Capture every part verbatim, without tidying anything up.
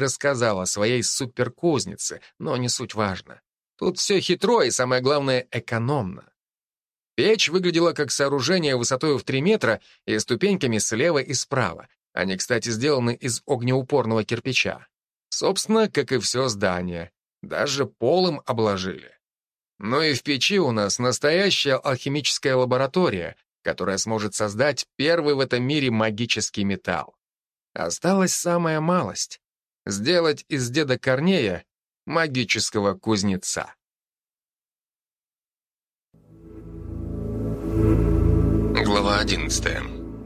рассказал о своей суперкузнице, но не суть важно. Тут все хитро и, самое главное, экономно. Печь выглядела как сооружение высотой в три метра и ступеньками слева и справа. Они, кстати, сделаны из огнеупорного кирпича. Собственно, как и все здание. Даже полом обложили. Ну и в печи у нас настоящая алхимическая лаборатория, которая сможет создать первый в этом мире магический металл. Осталась самая малость — сделать из деда Корнея магического кузнеца. Глава одиннадцатая.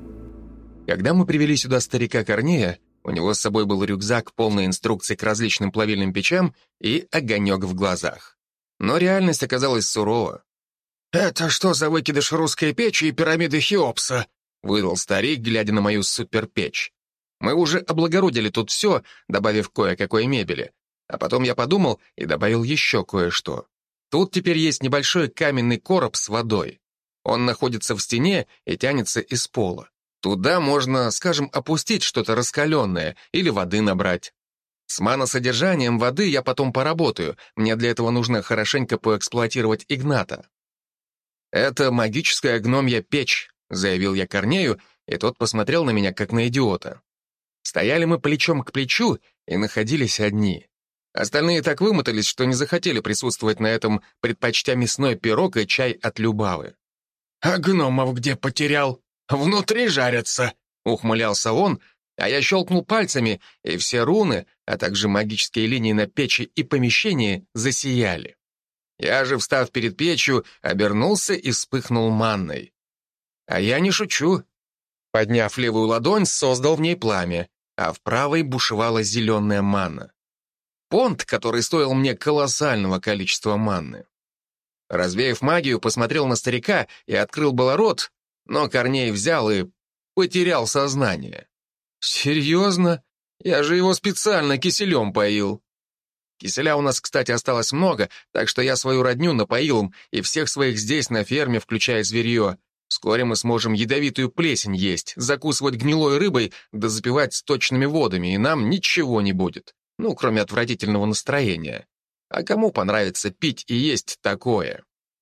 Когда мы привели сюда старика Корнея, у него с собой был рюкзак, полный инструкций к различным плавильным печам и огонек в глазах. Но реальность оказалась сурова. «Это что за выкидыш русской печи и пирамиды Хеопса?» — выдал старик, глядя на мою суперпечь. Мы уже облагородили тут все, добавив кое-какой мебели. А потом я подумал и добавил еще кое-что. Тут теперь есть небольшой каменный короб с водой. Он находится в стене и тянется из пола. Туда можно, скажем, опустить что-то раскаленное или воды набрать. С маносодержанием воды я потом поработаю, мне для этого нужно хорошенько поэксплуатировать Игната. «Это магическая гномья печь», — заявил я Корнею, и тот посмотрел на меня, как на идиота. Стояли мы плечом к плечу и находились одни. Остальные так вымотались, что не захотели присутствовать на этом, предпочтя мясной пирог и чай от Любавы. «А гномов где потерял? Внутри жарятся», — ухмылялся он, а я щелкнул пальцами, и все руны, а также магические линии на печи и помещении засияли. Я же, встав перед печью, обернулся и вспыхнул манной. А я не шучу. Подняв левую ладонь, создал в ней пламя, а в правой бушевала зеленая манна. Понт, который стоил мне колоссального количества манны. Развеяв магию, посмотрел на старика и открыл было рот, но Корней взял и потерял сознание. Серьезно? Я же его специально киселем поил. Киселя у нас, кстати, осталось много, так что я свою родню напоил им и всех своих здесь на ферме, включая зверье. Вскоре мы сможем ядовитую плесень есть, закусывать гнилой рыбой да запивать сточными водами, и нам ничего не будет. Ну, кроме отвратительного настроения. А кому понравится пить и есть такое?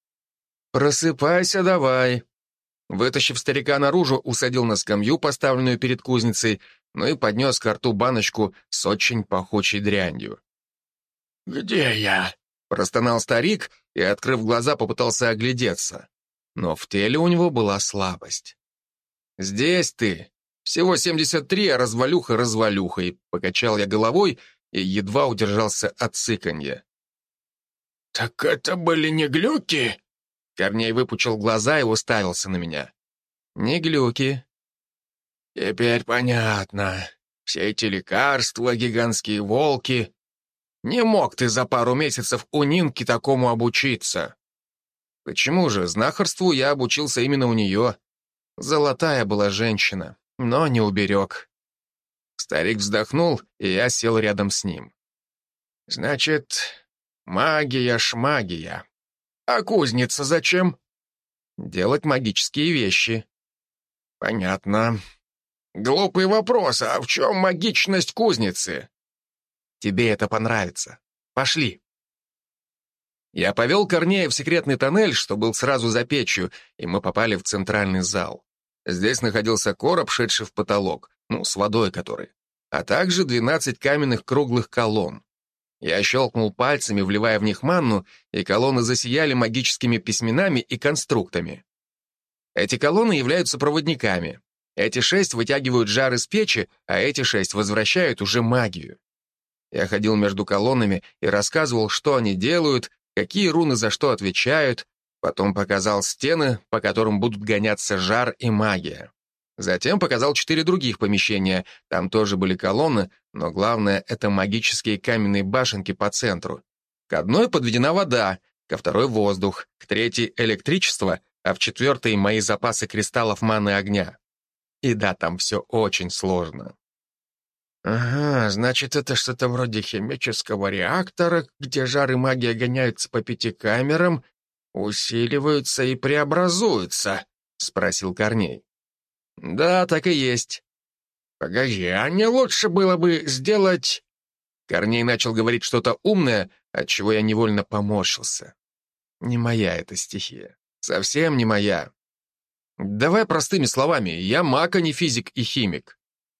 «Просыпайся давай». Вытащив старика наружу, усадил на скамью, поставленную перед кузницей, ну и поднес ко рту баночку с очень пахучей дрянью. «Где я?» — простонал старик и, открыв глаза, попытался оглядеться. Но в теле у него была слабость. «Здесь ты. Всего семьдесят три, а развалюха развалюхой», — покачал я головой и едва удержался от цыканья. «Так это были не глюки?» Корней выпучил глаза и уставился на меня. «Не глюки». «Теперь понятно. Все эти лекарства, гигантские волки. Не мог ты за пару месяцев у Нинки такому обучиться». «Почему же? Знахарству я обучился именно у нее. Золотая была женщина, но не уберег». Старик вздохнул, и я сел рядом с ним. «Значит, магия-шмагия. А кузница зачем?» «Делать магические вещи». «Понятно. Глупый вопрос, а в чем магичность кузницы?» «Тебе это понравится. Пошли». Я повел Корнея в секретный тоннель, что был сразу за печью, и мы попали в центральный зал. Здесь находился короб, шедший в потолок, ну, с водой который, а также двенадцать каменных круглых колонн. Я щелкнул пальцами, вливая в них манну, и колонны засияли магическими письменами и конструктами. Эти колонны являются проводниками. Эти шесть вытягивают жар из печи, а эти шесть возвращают уже магию. Я ходил между колоннами и рассказывал, что они делают, какие руны за что отвечают, потом показал стены, по которым будут гоняться жар и магия. Затем показал четыре других помещения, там тоже были колонны, но главное — это магические каменные башенки по центру. К одной подведена вода, ко второй — воздух, к третьей — электричество, а в четвертой — мои запасы кристаллов маны огня. И да, там все очень сложно. «Ага, значит, это что-то вроде химического реактора, где жар и магия гоняются по пяти камерам, усиливаются и преобразуются?» — спросил Корней. «Да, так и есть». «Погоди, а не лучше было бы сделать Корней начал говорить что-то умное, отчего я невольно поморщился. Не моя эта стихия. Совсем не моя. Давай простыми словами. Я маг, а не физик и химик.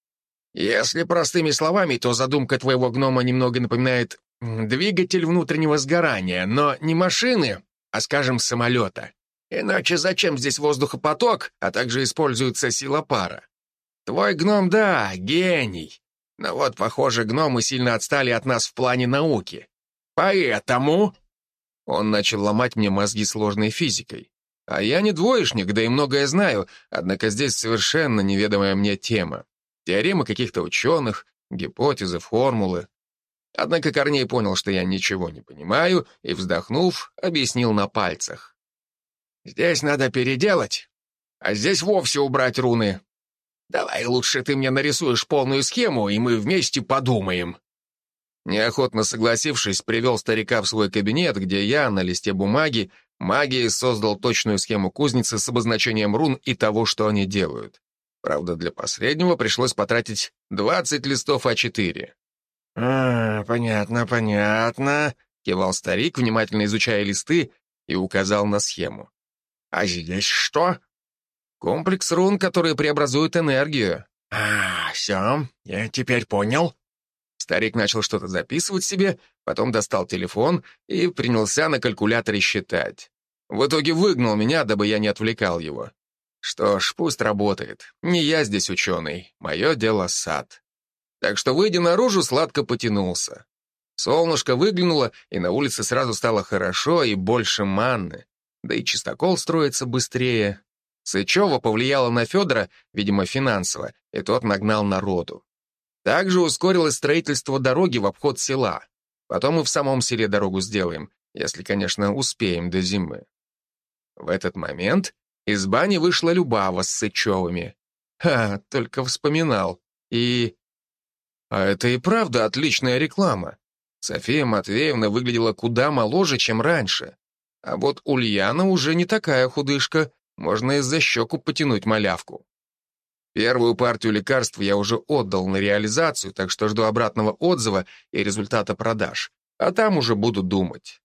Если простыми словами, то задумка твоего гнома немного напоминает двигатель внутреннего сгорания, но не машины, а, скажем, самолета. Иначе зачем здесь воздухопоток, а также используется сила пара? Твой гном, да, гений. Но вот, похоже, гномы сильно отстали от нас в плане науки. Поэтому... Он начал ломать мне мозги сложной физикой. А я не двоечник, да и многое знаю, однако здесь совершенно неведомая мне тема. Теоремы каких-то ученых, гипотезы, формулы. Однако Корней понял, что я ничего не понимаю, и, вздохнув, объяснил на пальцах. Здесь надо переделать, а здесь вовсе убрать руны. Давай лучше ты мне нарисуешь полную схему, и мы вместе подумаем. Неохотно согласившись, привел старика в свой кабинет, где я на листе бумаги магией создал точную схему кузницы с обозначением рун и того, что они делают. Правда, для последнего пришлось потратить двадцать листов а четыре. «А, понятно, понятно», — кивал старик, внимательно изучая листы, и указал на схему. «А здесь что?» «Комплекс рун, которые преобразуют энергию». «А, все, я теперь понял». Старик начал что-то записывать себе, потом достал телефон и принялся на калькуляторе считать. В итоге выгнал меня, дабы я не отвлекал его. Что ж, пусть работает. Не я здесь ученый, мое дело сад. Так что, выйдя наружу, сладко потянулся. Солнышко выглянуло, и на улице сразу стало хорошо и больше манны. Да и чистокол строится быстрее. Сычева повлияла на Федора, видимо, финансово, и тот нагнал народу. Также ускорилось строительство дороги в обход села. Потом и в самом селе дорогу сделаем, если, конечно, успеем до зимы. В этот момент из бани вышла Любава с Сычевыми. Ха, только вспоминал. И... А это и правда отличная реклама. София Матвеевна выглядела куда моложе, чем раньше. А вот Ульяна уже не такая худышка, можно из-за щеку потянуть малявку. Первую партию лекарств я уже отдал на реализацию, так что жду обратного отзыва и результата продаж. А там уже буду думать.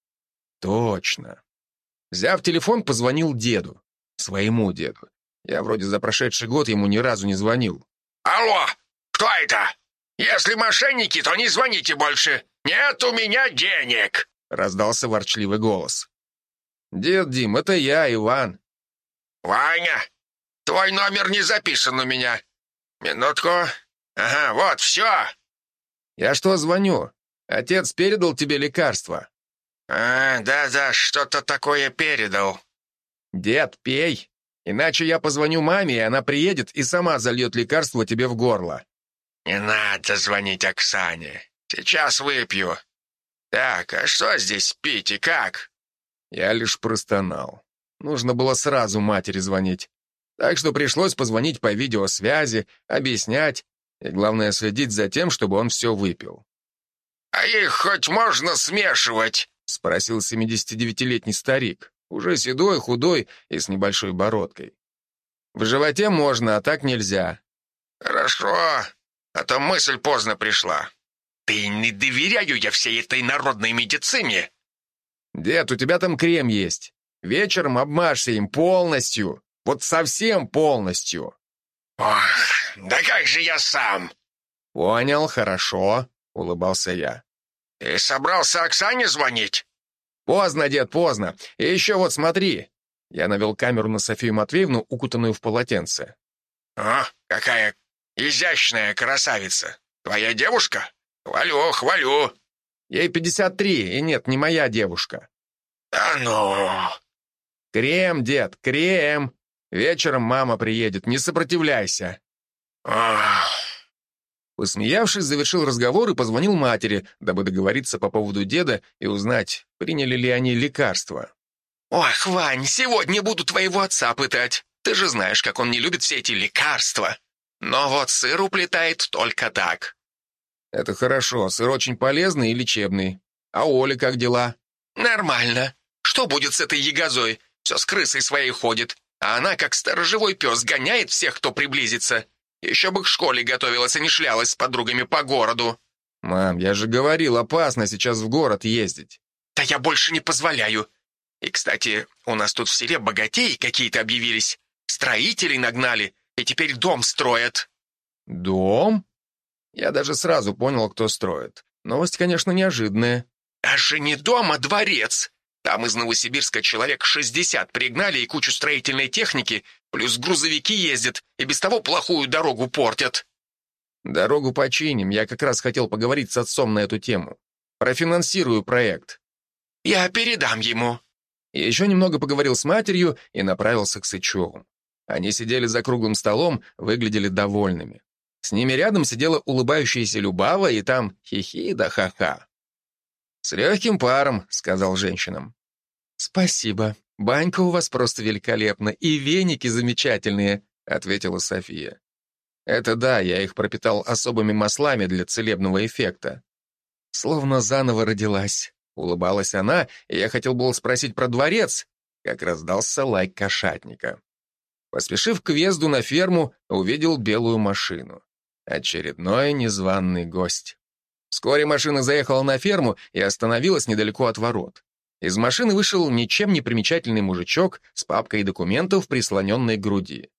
Точно. Взяв телефон, позвонил деду. Своему деду. Я вроде за прошедший год ему ни разу не звонил. Алло, кто это? Если мошенники, то не звоните больше. Нет у меня денег. Раздался ворчливый голос. Дед Дим, это я, Иван. Ваня, твой номер не записан у меня. Минутку. Ага, вот, все. Я что звоню? Отец передал тебе лекарство. А, да-да, что-то такое передал. Дед, пей. Иначе я позвоню маме, и она приедет и сама зальет лекарство тебе в горло. Не надо звонить Оксане. Сейчас выпью. Так, а что здесь пить и как? Я лишь простонал. Нужно было сразу матери звонить. Так что пришлось позвонить по видеосвязи, объяснять, и главное следить за тем, чтобы он все выпил. «А их хоть можно смешивать?» — спросил семидесятидевятилетний старик, уже седой, худой и с небольшой бородкой. «В животе можно, а так нельзя». «Хорошо, а то мысль поздно пришла. Ты не доверяю я всей этой народной медицине». «Дед, у тебя там крем есть. Вечером обмажься им полностью. Вот совсем полностью». «Ох, да как же я сам?» «Понял, хорошо», — улыбался я. «Ты собрался Оксане звонить?» «Поздно, дед, поздно. И еще вот смотри». Я навел камеру на Софию Матвеевну, укутанную в полотенце. «О, какая изящная красавица. Твоя девушка? Хвалю, хвалю». «Ей пятьдесят три, и нет, не моя девушка». «Да ну...» «Крем, дед, крем. Вечером мама приедет, не сопротивляйся». «Ох...» Посмеявшись, завершил разговор и позвонил матери, дабы договориться по поводу деда и узнать, приняли ли они лекарства. «Ох, Вань, сегодня буду твоего отца пытать. Ты же знаешь, как он не любит все эти лекарства. Но вот сыр уплетает только так». «Это хорошо, сыр очень полезный и лечебный. А Оля как дела?» «Нормально. Что будет с этой ягозой? Все с крысой своей ходит, а она, как сторожевой пес, гоняет всех, кто приблизится. Еще бы к школе готовилась, а не шлялась с подругами по городу». Мам, я же говорил, опасно сейчас в город ездить. Да я больше не позволяю. И, кстати, у нас тут в селе богатеи какие-то объявились. Строителей нагнали, и теперь дом строят. Дом? Я даже сразу понял, кто строит. Новость, конечно, неожиданная. Даже не дом, а дворец. Там из Новосибирска человек шестьдесят пригнали и кучу строительной техники, плюс грузовики ездят, и без того плохую дорогу портят. Дорогу починим, я как раз хотел поговорить с отцом на эту тему. Профинансирую проект. Я передам ему. И еще немного поговорил с матерью и направился к Сычеву. Они сидели за круглым столом, выглядели довольными. С ними рядом сидела улыбающаяся Любава, и там хихи да ха-ха. «С легким паром», — сказал женщинам. «Спасибо. Банька у вас просто великолепна, и веники замечательные», — ответила София. «Это да, я их пропитал особыми маслами для целебного эффекта». «Словно заново родилась», — улыбалась она, и я хотел было спросить про дворец, как раздался лай кошатника. Поспешив к въезду на ферму, увидел белую машину. Очередной незваный гость. Вскоре машина заехала на ферму и остановилась недалеко от ворот. Из машины вышел ничем не примечательный мужичок с папкой документов, прислоненной к груди.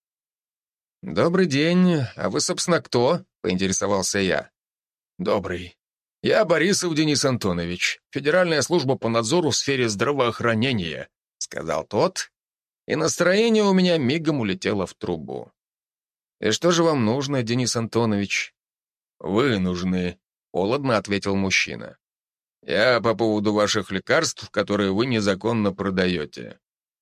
«Добрый день. А вы, собственно, кто?» — поинтересовался я. «Добрый. Я Борисов Денис Антонович, Федеральная служба по надзору в сфере здравоохранения», — сказал тот, и настроение у меня мигом улетело в трубу. «И что же вам нужно, Денис Антонович?» «Вы нужны», — холодно ответил мужчина. «Я по поводу ваших лекарств, которые вы незаконно продаете».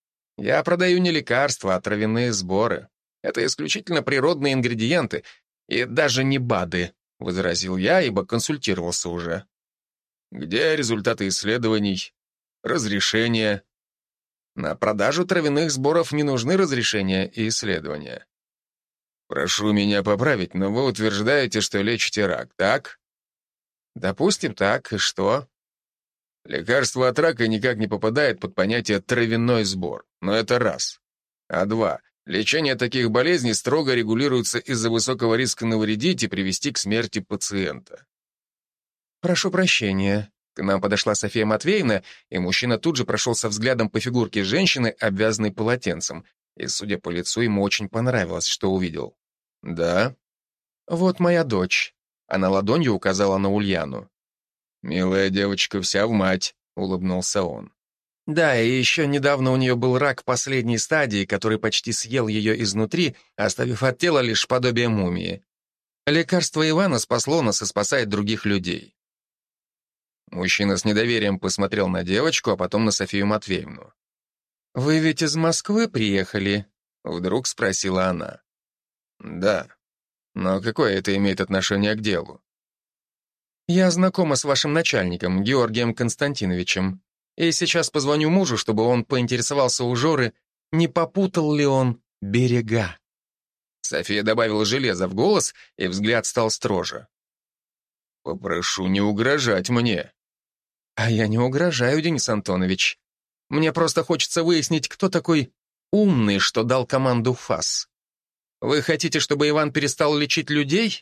«Я продаю не лекарства, а травяные сборы. Это исключительно природные ингредиенты, и даже не БАДы», — возразил я, ибо консультировался уже. «Где результаты исследований? Разрешения?» «На продажу травяных сборов не нужны разрешения и исследования». «Прошу меня поправить, но вы утверждаете, что лечите рак, так?» «Допустим, так. И что?» «Лекарство от рака никак не попадает под понятие «травяной сбор», но это раз. А два. Лечение таких болезней строго регулируется из-за высокого риска навредить и привести к смерти пациента». «Прошу прощения». К нам подошла София Матвеевна, и мужчина тут же прошелся взглядом по фигурке женщины, обвязанной полотенцем, и, судя по лицу, ему очень понравилось, что увидел. «Да?» «Вот моя дочь». Она ладонью указала на Ульяну. «Милая девочка, вся в мать», — улыбнулся он. «Да, и еще недавно у нее был рак последней стадии, который почти съел ее изнутри, оставив от тела лишь подобие мумии. Лекарство Ивана спасло нас и спасает других людей». Мужчина с недоверием посмотрел на девочку, а потом на Софию Матвеевну. «Вы ведь из Москвы приехали?» — вдруг спросила она. «Да. Но какое это имеет отношение к делу?» «Я знакома с вашим начальником, Георгием Константиновичем, и сейчас позвоню мужу, чтобы он поинтересовался у Жоры, не попутал ли он берега». София добавила железа в голос, и взгляд стал строже. «Попрошу не угрожать мне». «А я не угрожаю, Денис Антонович. Мне просто хочется выяснить, кто такой умный, что дал команду ФАС. Вы хотите, чтобы Иван перестал лечить людей?»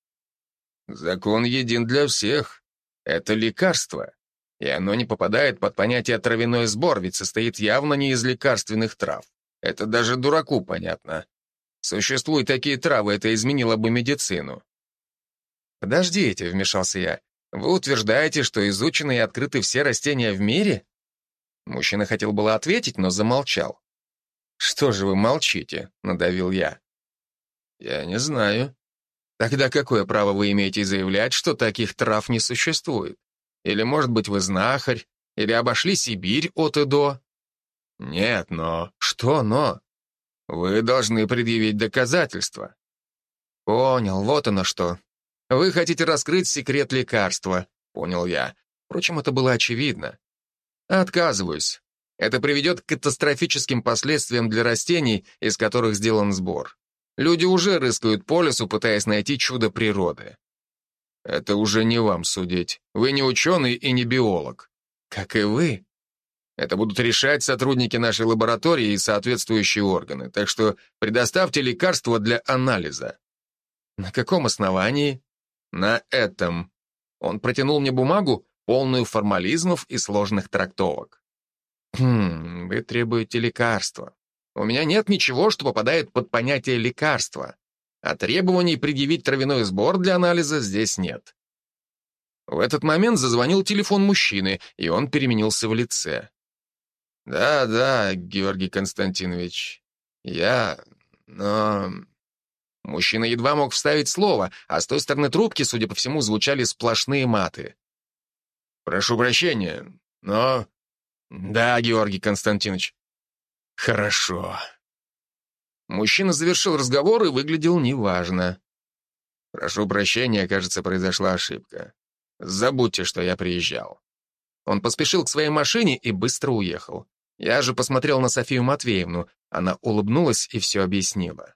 «Закон един для всех. Это лекарство, и оно не попадает под понятие «травяной сбор», ведь состоит явно не из лекарственных трав. Это даже дураку понятно. Существуют такие травы, это изменило бы медицину». «Подождите», — вмешался я, — «вы утверждаете, что изучены и открыты все растения в мире?» Мужчина хотел было ответить, но замолчал. «Что же вы молчите?» — надавил я. «Я не знаю». «Тогда какое право вы имеете заявлять, что таких трав не существует? Или, может быть, вы знахарь? Или обошли Сибирь от и до?» «Нет, но...» «Что «но»?» «Вы должны предъявить доказательства». «Понял, вот оно что. Вы хотите раскрыть секрет лекарства», — понял я. Впрочем, это было очевидно. «Отказываюсь. Это приведет к катастрофическим последствиям для растений, из которых сделан сбор. Люди уже рыскают по лесу, пытаясь найти чудо природы». «Это уже не вам судить. Вы не ученый и не биолог». «Как и вы». «Это будут решать сотрудники нашей лаборатории и соответствующие органы, так что предоставьте лекарства для анализа». «На каком основании?» «На этом». Он протянул мне бумагу, полную формализмов и сложных трактовок. «Хм, вы требуете лекарства. У меня нет ничего, что попадает под понятие лекарства, а требований предъявить травяной сбор для анализа здесь нет». В этот момент зазвонил телефон мужчины, и он переменился в лице. «Да, да, Георгий Константинович, я... но...» Мужчина едва мог вставить слово, а с той стороны трубки, судя по всему, звучали сплошные маты. «Прошу прощения, но...» «Да, Георгий Константинович». «Хорошо». Мужчина завершил разговор и выглядел неважно. «Прошу прощения, кажется, произошла ошибка. Забудьте, что я приезжал». Он поспешил к своей машине и быстро уехал. Я же посмотрел на Софию Матвеевну. Она улыбнулась и все объяснила.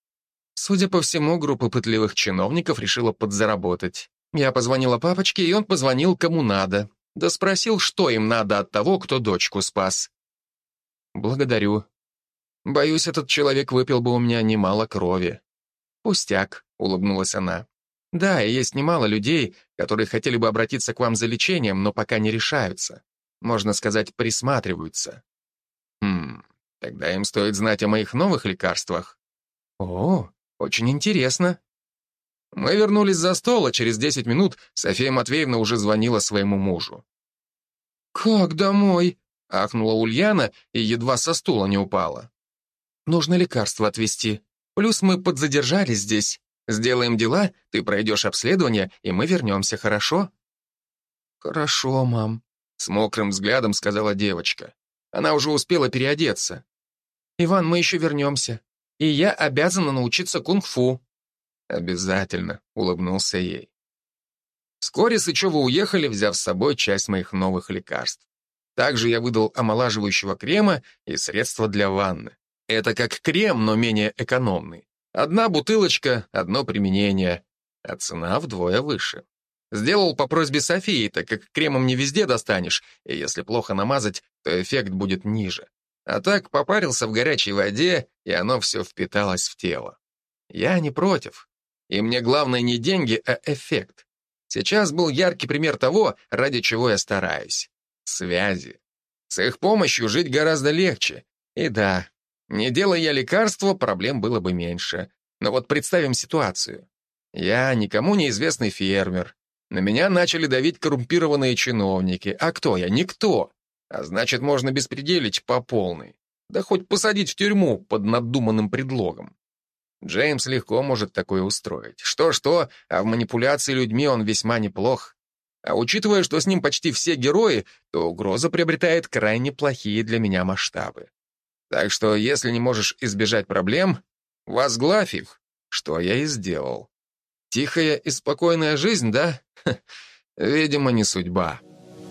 Судя по всему, группа пытливых чиновников решила подзаработать. Я позвонила папочке, и он позвонил кому надо. Да спросил, что им надо от того, кто дочку спас. «Благодарю. Боюсь, этот человек выпил бы у меня немало крови». «Пустяк», — улыбнулась она. «Да, и есть немало людей, которые хотели бы обратиться к вам за лечением, но пока не решаются. Можно сказать, присматриваются». «Хм, тогда им стоит знать о моих новых лекарствах». «О, очень интересно». Мы вернулись за стол, а через десять минут София Матвеевна уже звонила своему мужу. «Как домой?» — ахнула Ульяна и едва со стула не упала. «Нужно лекарство отвезти. Плюс мы подзадержались здесь. Сделаем дела, ты пройдешь обследование, и мы вернемся, хорошо?» «Хорошо, мам», — с мокрым взглядом сказала девочка. Она уже успела переодеться. «Иван, мы еще вернемся. И я обязана научиться кунг-фу». «Обязательно», — улыбнулся ей. Вскоре Сычевы уехали, взяв с собой часть моих новых лекарств. Также я выдал омолаживающего крема и средства для ванны. Это как крем, но менее экономный. Одна бутылочка, одно применение, а цена вдвое выше. Сделал по просьбе Софии, так как кремом не везде достанешь, и если плохо намазать, то эффект будет ниже. А так попарился в горячей воде, и оно все впиталось в тело. Я не против. И мне главное не деньги, а эффект. Сейчас был яркий пример того, ради чего я стараюсь. Связи. С их помощью жить гораздо легче. И да, не делая я лекарства, проблем было бы меньше. Но вот представим ситуацию. Я никому неизвестный фермер. На меня начали давить коррумпированные чиновники. А кто я? Никто. А значит, можно беспределить по полной. Да хоть посадить в тюрьму под надуманным предлогом. Джеймс легко может такое устроить. Что-что, а в манипуляции людьми он весьма неплох. А учитывая, что с ним почти все герои, то угроза приобретает крайне плохие для меня масштабы. Так что, если не можешь избежать проблем, возглавь их, что я и сделал. Тихая и спокойная жизнь, да? Ха, видимо, не судьба.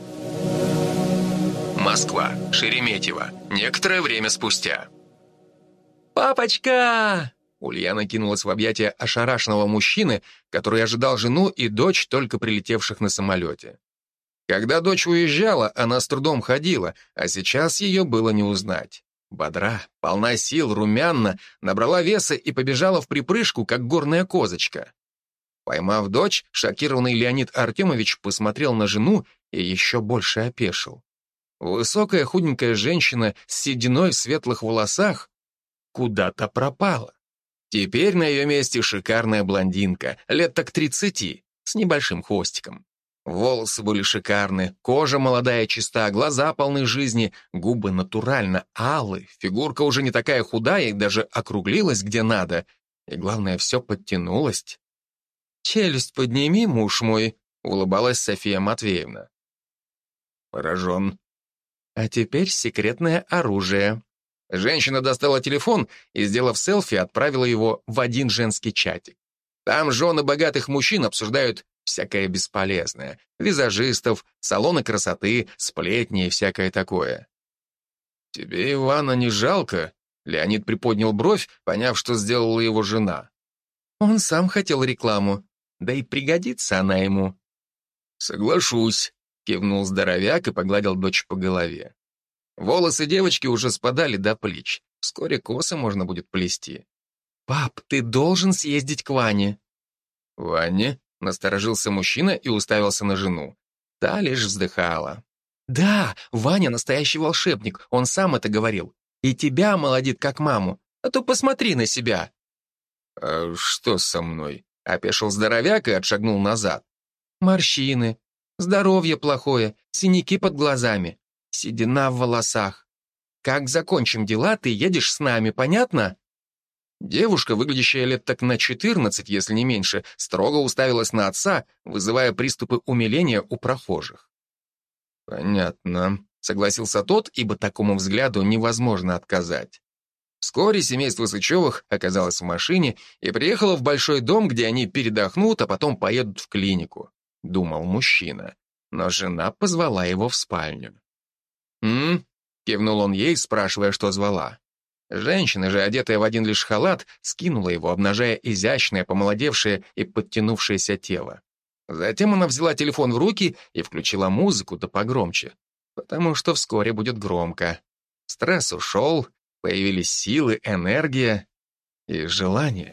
Москва, Шереметьево. Некоторое время спустя. «Папочка!» Ульяна кинулась в объятия ошарашенного мужчины, который ожидал жену и дочь, только прилетевших на самолете. Когда дочь уезжала, она с трудом ходила, а сейчас ее было не узнать. Бодра, полна сил, румяна, набрала веса и побежала в припрыжку, как горная козочка. Поймав дочь, шокированный Леонид Артемович посмотрел на жену и еще больше опешил. Высокая худенькая женщина с сединой в светлых волосах куда-то пропала. Теперь на ее месте шикарная блондинка, лет так тридцати, с небольшим хвостиком. Волосы были шикарны, кожа молодая чиста, глаза полны жизни, губы натурально алые, фигурка уже не такая худая и даже округлилась где надо. И главное, все подтянулось. «Челюсть подними, муж мой», — улыбалась София Матвеевна. Поражен. «А теперь секретное оружие». Женщина достала телефон и, сделав селфи, отправила его в один женский чатик. Там жены богатых мужчин обсуждают всякое бесполезное. Визажистов, салоны красоты, сплетни и всякое такое. «Тебе Ивана не жалко?» Леонид приподнял бровь, поняв, что сделала его жена. «Он сам хотел рекламу, да и пригодится она ему». «Соглашусь», — кивнул здоровяк и погладил дочь по голове. Волосы девочки уже спадали до плеч. Вскоре косы можно будет плести. «Пап, ты должен съездить к Ване». «Ване?» Насторожился мужчина и уставился на жену. Та лишь вздыхала. «Да, Ваня настоящий волшебник, он сам это говорил. И тебя молодит как маму, а то посмотри на себя». «А что со мной?» — опешил здоровяк и отшагнул назад. «Морщины, здоровье плохое, синяки под глазами, седина в волосах. Как закончим дела, ты едешь с нами, понятно?» Девушка, выглядящая лет так на четырнадцать, если не меньше, строго уставилась на отца, вызывая приступы умиления у прохожих. «Понятно», — согласился тот, ибо такому взгляду невозможно отказать. Вскоре семейство Сычевых оказалось в машине и приехало в большой дом, где они передохнут, а потом поедут в клинику, думал мужчина. Но жена позвала его в спальню. «М?», кивнул он ей, спрашивая, что звала. Женщина же, одетая в один лишь халат, скинула его, обнажая изящное, помолодевшее и подтянувшееся тело. Затем она взяла телефон в руки и включила музыку, да погромче, потому что вскоре будет громко. Стресс ушел, появились силы, энергия и желание.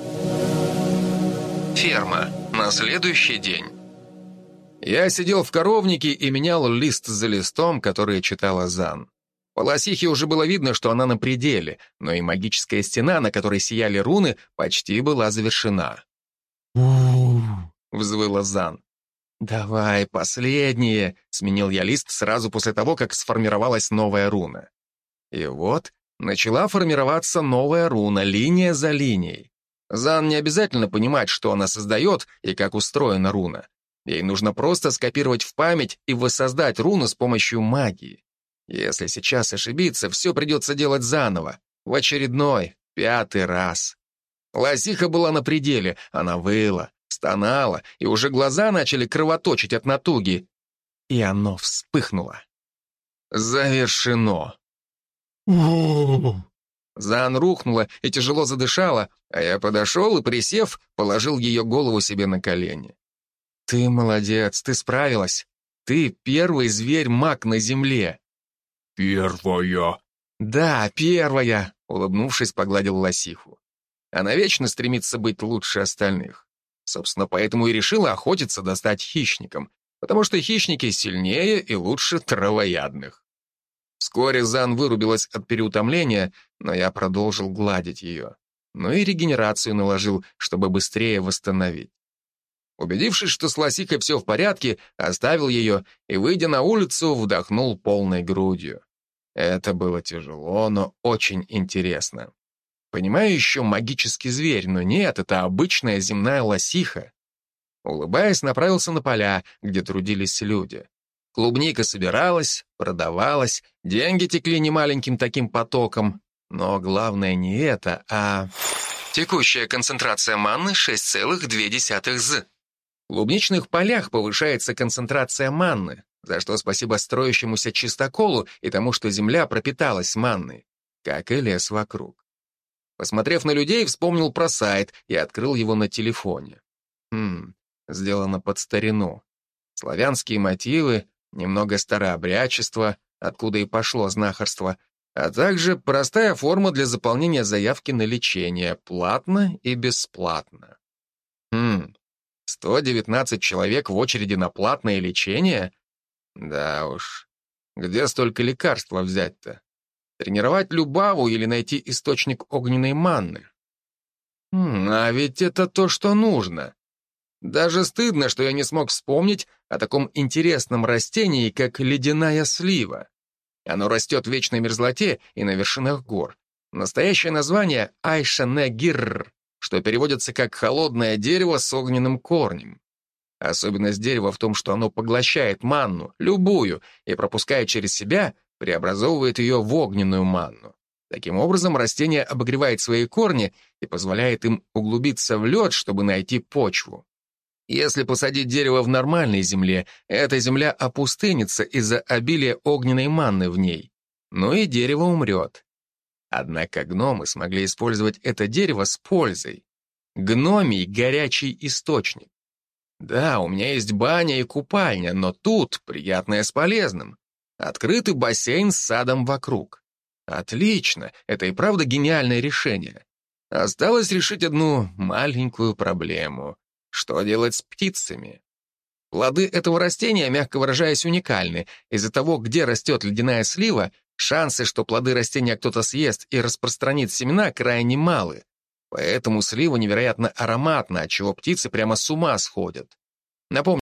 Ферма. На следующий день. Я сидел в коровнике и менял лист за листом, который читала Зан. По лосихе уже было видно, что она на пределе, но и магическая стена, на которой сияли руны, почти была завершена. «У-у-у», взвыла Зан. «Давай, последнее», — сменил я лист сразу после того, как сформировалась новая руна. И вот начала формироваться новая руна, линия за линией. Зан не обязательно понимать, что она создает и как устроена руна. Ей нужно просто скопировать в память и воссоздать руну с помощью магии. Если сейчас ошибиться, все придется делать заново, в очередной, пятый раз. Лосиха была на пределе, она выла, стонала, и уже глаза начали кровоточить от натуги. И оно вспыхнуло. Завершено. Зан рухнула и тяжело задышала, а я подошел и, присев, положил ее голову себе на колени. «Ты молодец, ты справилась. Ты первый зверь-маг на земле». «Первая». «Да, первая», — улыбнувшись, погладил лосиху. Она вечно стремится быть лучше остальных. Собственно, поэтому и решила охотиться да стать хищником, потому что хищники сильнее и лучше травоядных. Вскоре Зан вырубилась от переутомления, но я продолжил гладить ее. Ну и регенерацию наложил, чтобы быстрее восстановить. Убедившись, что с лосихой все в порядке, оставил ее и, выйдя на улицу, вдохнул полной грудью. Это было тяжело, но очень интересно. Понимаю, еще магический зверь, но нет, это обычная земная лосиха. Улыбаясь, направился на поля, где трудились люди. Клубника собиралась, продавалась, деньги текли немаленьким таким потоком. Но главное не это, а... Текущая концентрация манны шесть целых две десятых з. В клубничных полях повышается концентрация манны, за что спасибо строящемуся чистоколу и тому, что земля пропиталась манной, как и лес вокруг. Посмотрев на людей, вспомнил про сайт и открыл его на телефоне. Хм, сделано под старину. Славянские мотивы, немного старообрядчество, откуда и пошло знахарство, а также простая форма для заполнения заявки на лечение, платно и бесплатно. Хм, сто девятнадцать человек в очереди на платное лечение? Да уж, где столько лекарства взять-то? Тренировать Любаву или найти источник огненной манны? Хм, а ведь это то, что нужно. Даже стыдно, что я не смог вспомнить о таком интересном растении, как ледяная слива. Оно растет в вечной мерзлоте и на вершинах гор. Настоящее название — Айшанегирр, что переводится как «холодное дерево с огненным корнем». Особенность дерева в том, что оно поглощает манну, любую, и, пропуская через себя, преобразовывает ее в огненную манну. Таким образом, растение обогревает свои корни и позволяет им углубиться в лед, чтобы найти почву. Если посадить дерево в нормальной земле, эта земля опустынится из-за обилия огненной манны в ней. Ну и дерево умрет. Однако гномы смогли использовать это дерево с пользой. Гномий — горячий источник. Да, у меня есть баня и купальня, но тут приятное с полезным. Открытый бассейн с садом вокруг. Отлично, это и правда гениальное решение. Осталось решить одну маленькую проблему. Что делать с птицами? Плоды этого растения, мягко выражаясь, уникальны. Из-за того, где растет ледяная слива, шансы, что плоды растения кто-то съест и распространит семена, крайне малы. Поэтому слива невероятно ароматна, отчего птицы прямо с ума сходят. Напомню,